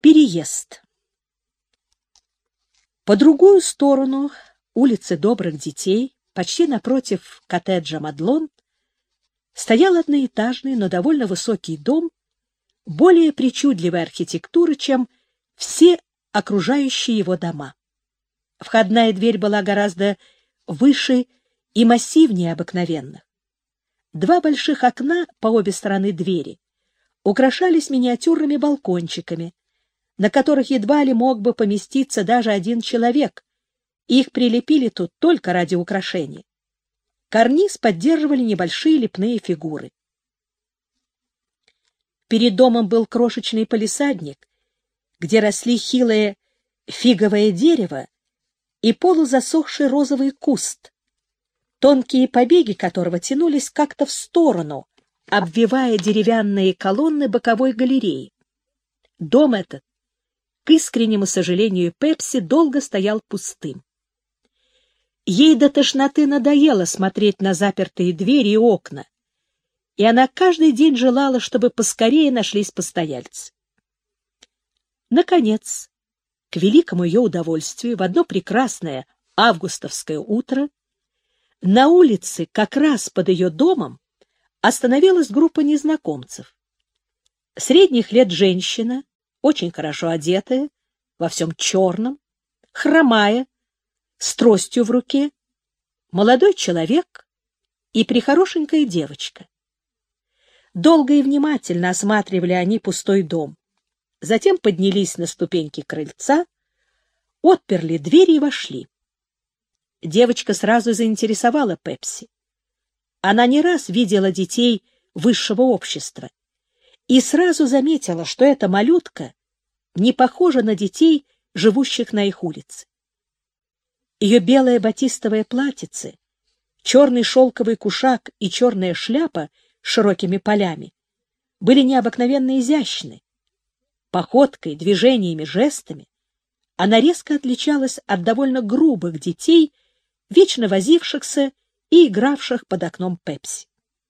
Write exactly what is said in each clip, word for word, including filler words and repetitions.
Переезд. По другую сторону улицы Добрых детей, почти напротив коттеджа Мадлон, стоял одноэтажный, но довольно высокий дом, более причудливой архитектуры, чем все окружающие его дома. Входная дверь была гораздо выше и массивнее обыкновенных. Два больших окна по обе стороны двери украшались миниатюрными балкончиками, на которых едва ли мог бы поместиться даже один человек. Их прилепили тут только ради украшения. Карниз поддерживали небольшие лепные фигуры. Перед домом был крошечный палисадник, где росли хилое фиговое дерево и полузасохший розовый куст, тонкие побеги которого тянулись как-то в сторону, обвивая деревянные колонны боковой галереи. Дом этот, к искреннему сожалению Пепси, долго стоял пустым. Ей до тошноты надоело смотреть на запертые двери и окна, и она каждый день желала, чтобы поскорее нашлись постояльцы. Наконец, к великому ее удовольствию, в одно прекрасное августовское утро на улице, как раз под ее домом, остановилась группа незнакомцев. Средних лет женщина, очень хорошо одетая, во всем черном, хромая, с тростью в руке, молодой человек и прехорошенькая девочка. Долго и внимательно осматривали они пустой дом. Затем поднялись на ступеньки крыльца, отперли двери и вошли. Девочка сразу заинтересовала Пепси. Она не раз видела детей высшего общества и сразу заметила, что эта малютка не похожа на детей, живущих на их улице. Ее белое батистовое платьице, черный шелковый кушак и черная шляпа с широкими полями были необыкновенно изящны. Походкой, движениями, жестами она резко отличалась от довольно грубых детей, вечно возившихся и игравших под окном Пепси.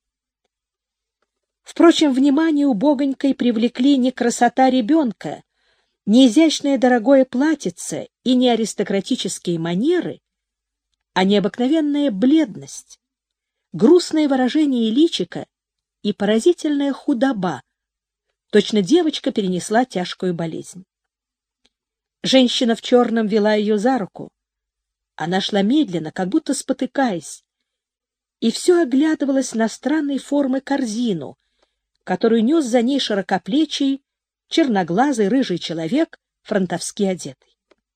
Впрочем, внимание убогонькой привлекли не красота ребенка, не изящное дорогое платьице и не аристократические манеры, а необыкновенная бледность, грустное выражение личика и поразительная худоба. Точно девочка перенесла тяжкую болезнь. Женщина в черном вела ее за руку. Она шла медленно, как будто спотыкаясь, и все оглядывалась на странной формы корзину, которую нес за ней широкоплечий, черноглазый рыжий человек, фронтовски одетый.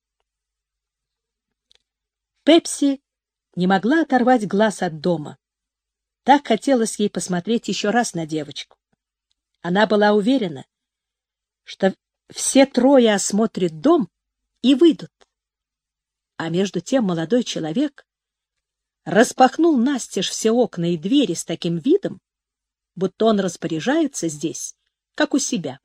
Пепси не могла оторвать глаз от дома. Так хотелось ей посмотреть еще раз на девочку. Она была уверена, что все трое осмотрят дом и выйдут. А между тем молодой человек распахнул настежь все окна и двери с таким видом, будто он распоряжается здесь, как у себя.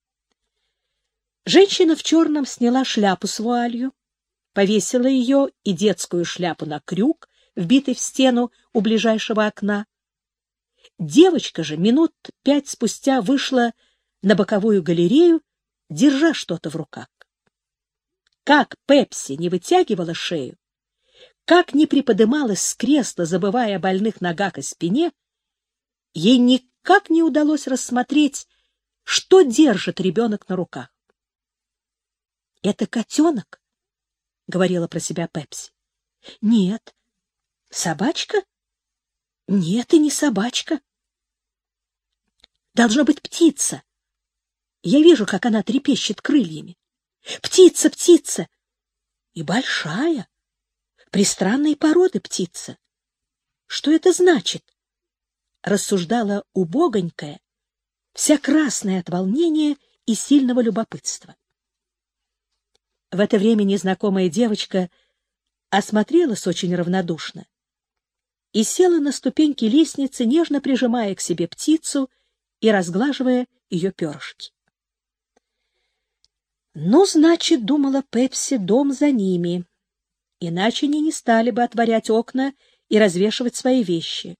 Женщина в черном сняла шляпу с вуалью, повесила ее и детскую шляпу на крюк, вбитый в стену у ближайшего окна. Девочка же минут пять спустя вышла на боковую галерею, держа что-то в руках. Как Пепси не вытягивала шею, как не приподымалась с кресла, забывая о больных ногах и спине, ей никак не удалось рассмотреть, что держит ребенок на руках. — Это котенок, — говорила про себя Пепси. — Нет. — Собачка? — Нет, и не собачка. — Должна быть птица. Я вижу, как она трепещет крыльями. Птица, птица! И большая, пристранной породы птица. Что это значит? Рассуждала убогонькая, вся красная от волнения и сильного любопытства. В это время незнакомая девочка осмотрелась очень равнодушно и села на ступеньки лестницы, нежно прижимая к себе птицу и разглаживая ее перышки. Ну, значит, думала Пепси, дом за ними, иначе они не стали бы отворять окна и развешивать свои вещи.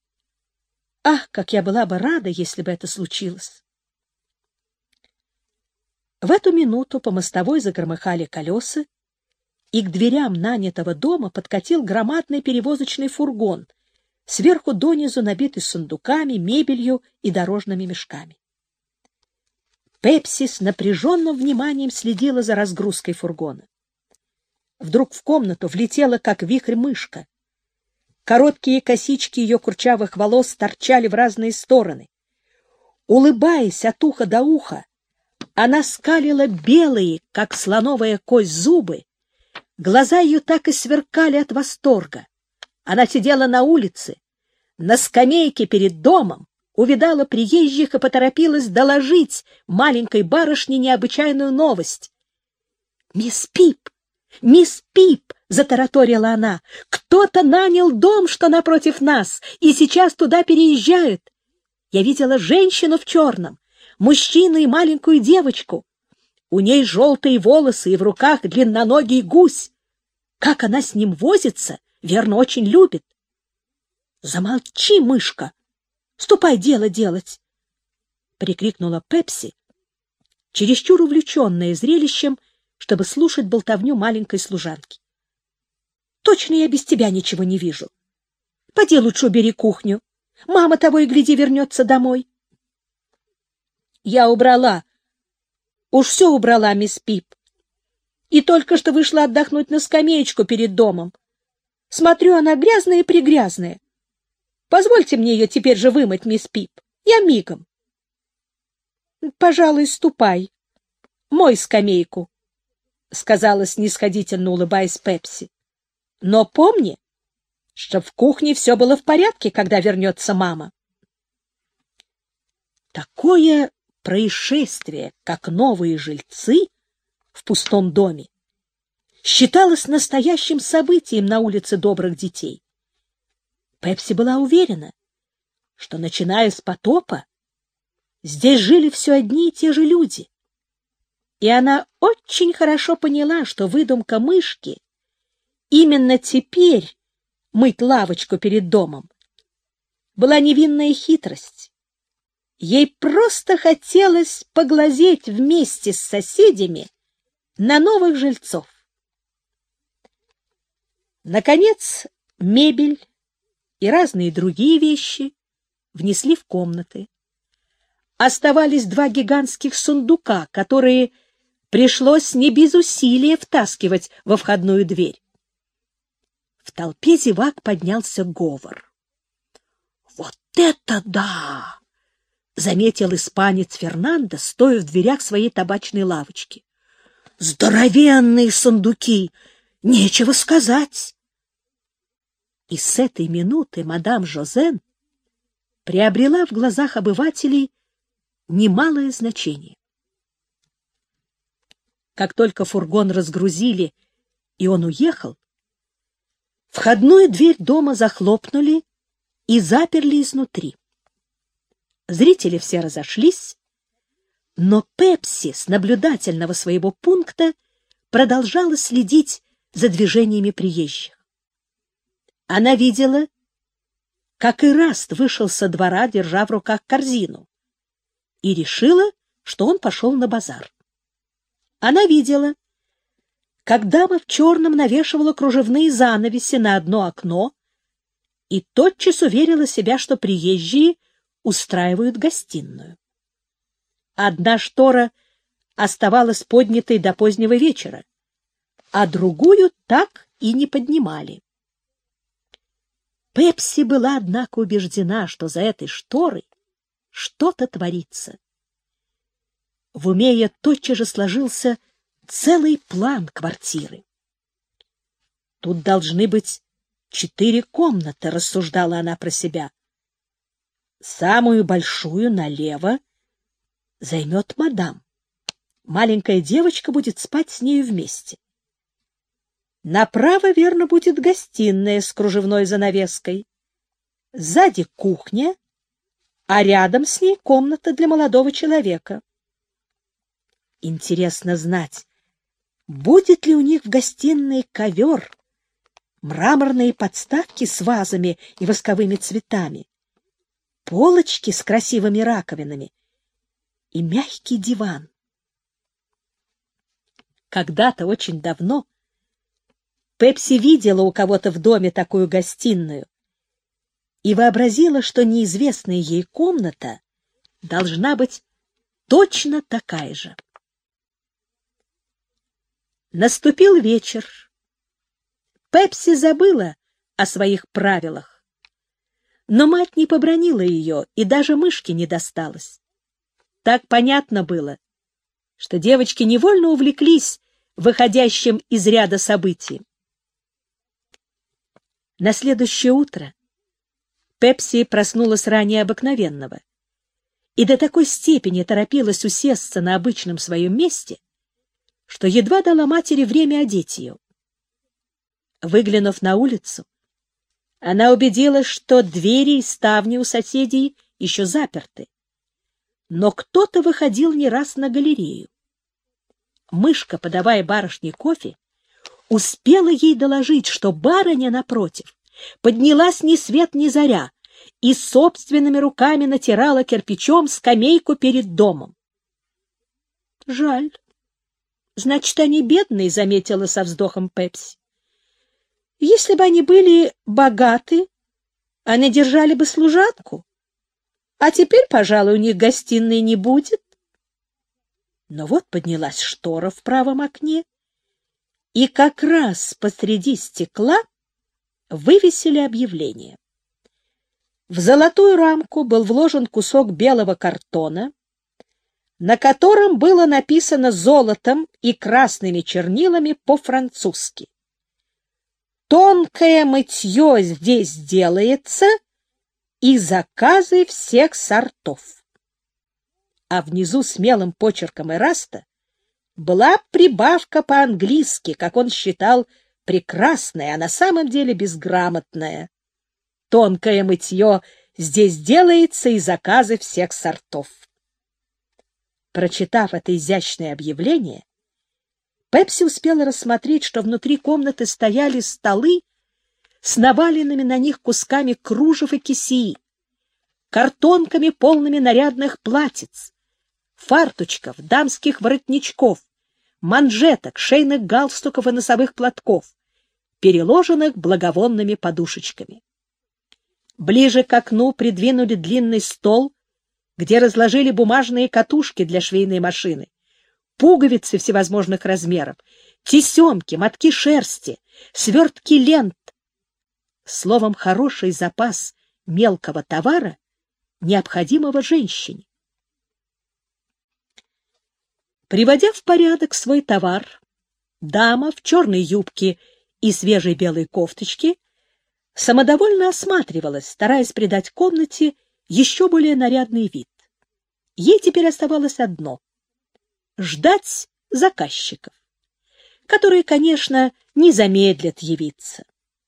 Ах, как я была бы рада, если бы это случилось! В эту минуту по мостовой загромыхали колеса, и к дверям нанятого дома подкатил громадный перевозочный фургон, сверху донизу набитый сундуками, мебелью и дорожными мешками. Пепси с напряженным вниманием следила за разгрузкой фургона. Вдруг в комнату влетела, как вихрь, мышка. Короткие косички ее курчавых волос торчали в разные стороны. Улыбаясь от уха до уха, она скалила белые, как слоновая кость, зубы. Глаза ее так и сверкали от восторга. Она сидела на улице, на скамейке перед домом, увидала приезжих и поторопилась доложить маленькой барышне необычайную новость. «Мисс Пип! Мисс Пип!» — затараторила она. «Кто-то нанял дом, что напротив нас, и сейчас туда переезжают. Я видела женщину в черном, мужчину и маленькую девочку. У ней желтые волосы и в руках длинноногий гусь. Как она с ним возится, верно, очень любит». «Замолчи, мышка! Ступай дело делать!» — прикрикнула Пепси, чересчур увлеченная зрелищем, чтобы слушать болтовню маленькой служанки. «Точно я без тебя ничего не вижу. Поди лучше убери кухню. Мама того и гляди вернется домой». «Я убрала. Уж все убрала, мисс Пип. И только что вышла отдохнуть на скамеечку перед домом. Смотрю, она грязная-прегрязная. Позвольте мне ее теперь же вымыть, мисс Пип. Я мигом». «Пожалуй, ступай. Мой скамейку», — сказала снисходительно, улыбаясь Пепси. «Но помни, что в кухне все было в порядке, когда вернется мама». Такое происшествие, как новые жильцы в пустом доме, считалось настоящим событием на улице добрых детей. Пепси была уверена, что, начиная с потопа, здесь жили все одни и те же люди. И она очень хорошо поняла, что выдумка мышки именно теперь мыть лавочку перед домом была невинная хитрость. Ей просто хотелось поглазеть вместе с соседями на новых жильцов. Наконец, мебель и разные другие вещи внесли в комнаты. Оставались два гигантских сундука, которые пришлось не без усилия втаскивать во входную дверь. В толпе зевак поднялся говор. «Вот это да!» — заметил испанец Фернандо, стоя в дверях своей табачной лавочки. «Здоровенные сундуки! Нечего сказать!» И с этой минуты мадам Жозен приобрела в глазах обывателей немалое значение. Как только фургон разгрузили, и он уехал, входную дверь дома захлопнули и заперли изнутри. Зрители все разошлись, но Пепси с наблюдательного своего пункта продолжала следить за движениями приезжих. Она видела, как Ираст вышел со двора, держа в руках корзину, и решила, что он пошел на базар. Она видела, как дама в черном навешивала кружевные занавеси на одно окно, и тотчас уверила себя, что приезжие устраивают гостиную. Одна штора оставалась поднятой до позднего вечера, а другую так и не поднимали. Пепси была, однако, убеждена, что за этой шторой что-то творится. В уме ее тотчас же сложился целый план квартиры. «Тут должны быть четыре комнаты», — рассуждала она про себя. «Самую большую налево займет мадам. Маленькая девочка будет спать с нею вместе. Направо, верно, будет гостиная с кружевной занавеской. Сзади кухня, а рядом с ней комната для молодого человека. Интересно знать, будет ли у них в гостиной ковер, мраморные подставки с вазами и восковыми цветами, полочки с красивыми раковинами и мягкий диван. Когда-то, очень давно, Пепси видела у кого-то в доме такую гостиную и вообразила, что неизвестная ей комната должна быть точно такая же. Наступил вечер. Пепси забыла о своих правилах, но мать не побранила ее, и даже мышки не досталось. Так понятно было, что девочки невольно увлеклись выходящим из ряда событий. На следующее утро Пепси проснулась ранее обыкновенного и до такой степени торопилась усесться на обычном своем месте, что едва дала матери время одеть ее. Выглянув на улицу, она убедилась, что двери и ставни у соседей еще заперты, но кто-то выходил не раз на галерею. Мышка, подавая барышне кофе, успела ей доложить, что барыня, напротив, поднялась ни свет ни заря и собственными руками натирала кирпичом скамейку перед домом. — Жаль. Значит, они бедные, — заметила со вздохом Пепси. — Если бы они были богаты, они держали бы служанку, а теперь, пожалуй, у них гостиной не будет. Но вот поднялась штора в правом окне, и как раз посреди стекла вывесили объявление. В золотую рамку был вложен кусок белого картона, на котором было написано золотом и красными чернилами по-французски: «Тонкое мытье здесь делается, и заказы всех сортов». А внизу смелым почерком Эраста была прибавка по-английски, как он считал, прекрасная, а на самом деле безграмотная: «Тонкое мытье здесь делается, и заказы всех сортов». Прочитав это изящное объявление, Пепси успела рассмотреть, что внутри комнаты стояли столы с наваленными на них кусками кружев и кисеи, картонками, полными нарядных платьиц, фарточков, дамских воротничков, манжеток, шейных галстуков и носовых платков, переложенных благовонными подушечками. Ближе к окну придвинули длинный стол, где разложили бумажные катушки для швейной машины, пуговицы всевозможных размеров, тесемки, мотки шерсти, свертки лент. Словом, хороший запас мелкого товара, необходимого женщине. Приводя в порядок свой товар, дама в черной юбке и свежей белой кофточке самодовольно осматривалась, стараясь придать комнате еще более нарядный вид. Ей теперь оставалось одно — ждать заказчиков, которые, конечно, не замедлят явиться.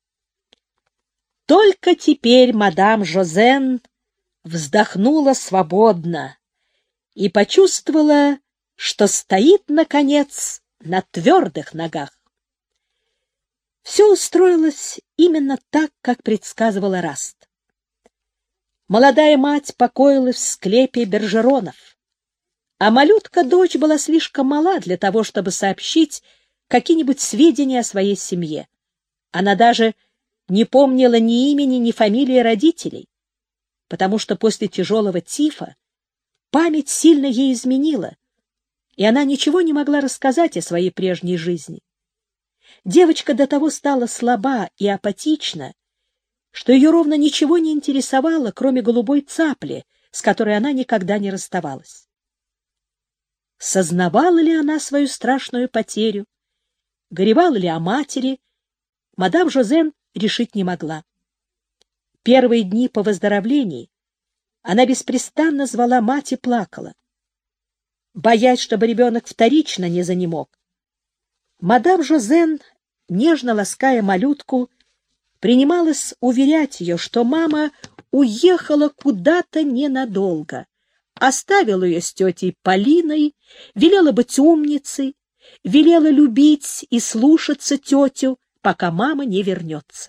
Только теперь мадам Жозен вздохнула свободно и почувствовала, что стоит, наконец, на твердых ногах. Все устроилось именно так, как предсказывал Эраст. Молодая мать покоилась в склепе Бержеронов, а малютка-дочь была слишком мала для того, чтобы сообщить какие-нибудь сведения о своей семье. Она даже не помнила ни имени, ни фамилии родителей, потому что после тяжелого тифа память сильно ей изменила, и она ничего не могла рассказать о своей прежней жизни. Девочка до того стала слаба и апатична, что ее ровно ничего не интересовало, кроме голубой цапли, с которой она никогда не расставалась. Сознавала ли она свою страшную потерю, горевала ли о матери, мадам Жозен решить не могла. Первые дни по выздоровлении она беспрестанно звала мать и плакала. Боясь, чтобы ребенок вторично не занемог, мадам Жозен, нежно лаская малютку, принималась уверять ее, что мама уехала куда-то ненадолго, оставила ее с тетей Полиной, велела быть умницей, велела любить и слушаться тетю, пока мама не вернется.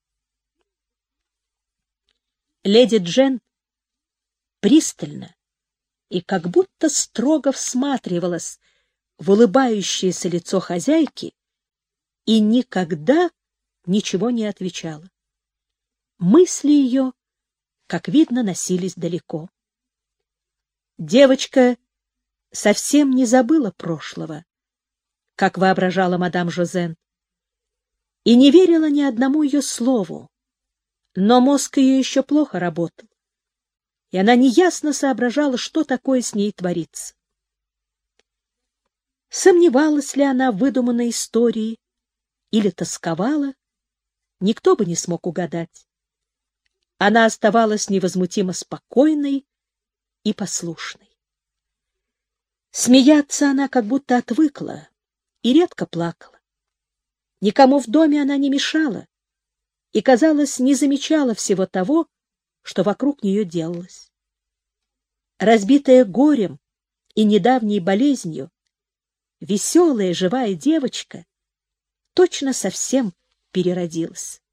Леди Джен пристально и как будто строго всматривалась в улыбающееся лицо хозяйки и никогда ничего не отвечала. Мысли ее, как видно, носились далеко. Девочка совсем не забыла прошлого, как воображала мадам Жозен, и не верила ни одному ее слову, но мозг ее еще плохо работал, и она неясно соображала, что такое с ней творится. Сомневалась ли она в выдуманной истории или тосковала, никто бы не смог угадать. Она оставалась невозмутимо спокойной и послушной. Смеяться она как будто отвыкла и редко плакала. Никому в доме она не мешала и, казалось, не замечала всего того, что вокруг нее делалось. Разбитая горем и недавней болезнью, веселая живая девочка точно совсем переродилась.